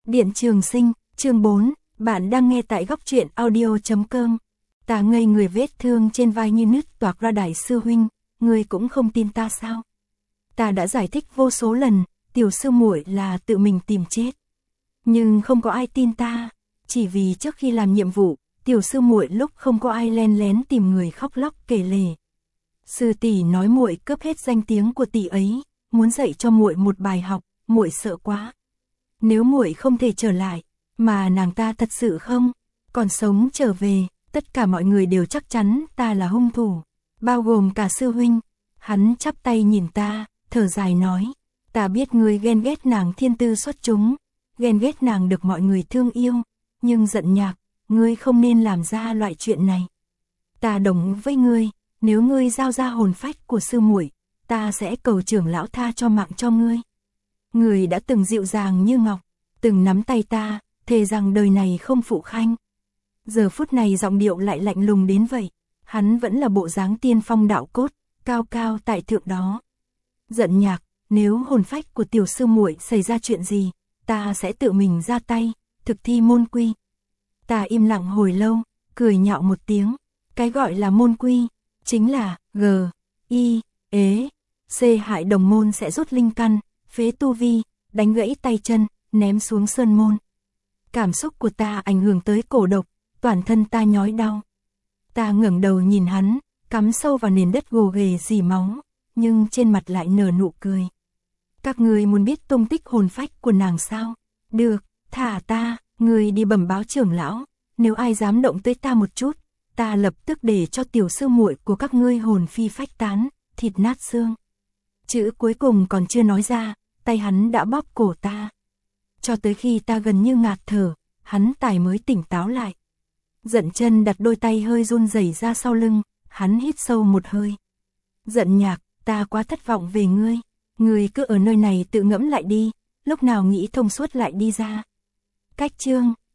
Điện Trường Sinh, chương 4, bạn đang nghe tại góc truyện audio.com. Ta ngây người, vết thương trên vai như nứt toạc ra. Đại sư huynh, ngươi cũng không tin ta sao? Ta đã giải thích vô số lần, tiểu sư muội là tự mình tìm chết. Nhưng không có ai tin ta, chỉ vì trước khi làm nhiệm vụ, tiểu sư muội lúc không có ai len lén tìm người khóc lóc kể lể. Sư tỷ nói muội cướp hết danh tiếng của tỷ ấy, muốn dạy cho muội một bài học, muội sợ quá. Nếu muội không thể trở lại, mà nàng ta thật sự không còn sống trở về, tất cả mọi người đều chắc chắn ta là hung thủ, bao gồm cả sư huynh. Hắn chắp tay nhìn ta, thở dài nói, ta biết ngươi ghen ghét nàng thiên tư xuất chúng, ghen ghét nàng được mọi người thương yêu, nhưng Giận Nhạc, ngươi không nên làm ra loại chuyện này. Ta đồng với ngươi, nếu ngươi giao ra hồn phách của sư muội, ta sẽ cầu trưởng lão tha cho mạng cho ngươi. Ngươi đã từng dịu dàng như ngọc, từng nắm tay ta, thề rằng đời này không phụ khanh. Giờ phút này giọng điệu lại lạnh lùng đến vậy, hắn vẫn là bộ dáng tiên phong đạo cốt, cao cao tại thượng đó. Giận Nhạc, nếu hồn phách của tiểu sư muội xảy ra chuyện gì, ta sẽ tự mình ra tay, thực thi môn quy. Ta im lặng hồi lâu, cười nhạo một tiếng, cái gọi là môn quy, chính là C hại đồng môn sẽ rút linh căn, phế tu vi, đánh gãy tay chân, ném xuống sơn môn. Cảm xúc của ta ảnh hưởng tới cổ độc, toàn thân ta nhói đau. Ta ngẩng đầu nhìn hắn, cắm sâu vào nền đất gồ ghề rỉ máu, nhưng trên mặt lại nở nụ cười. Các ngươi muốn biết tung tích hồn phách của nàng sao? Được, thả ta, ngươi đi bẩm báo trưởng lão, nếu ai dám động tới ta một chút, ta lập tức để cho tiểu sư muội của các ngươi hồn phi phách tán, thịt nát xương. Chữ cuối cùng còn chưa nói ra, tay hắn đã bóp cổ ta. Cho tới khi ta gần như ngạt thở, hắn tài mới tỉnh táo lại. Giận Chân đặt đôi tay hơi run rẩy ra sau lưng, hắn hít sâu một hơi. Giận Nhạc, ta quá thất vọng về ngươi. Ngươi cứ ở nơi này tự ngẫm lại đi, lúc nào nghĩ thông suốt lại đi ra. Cách chương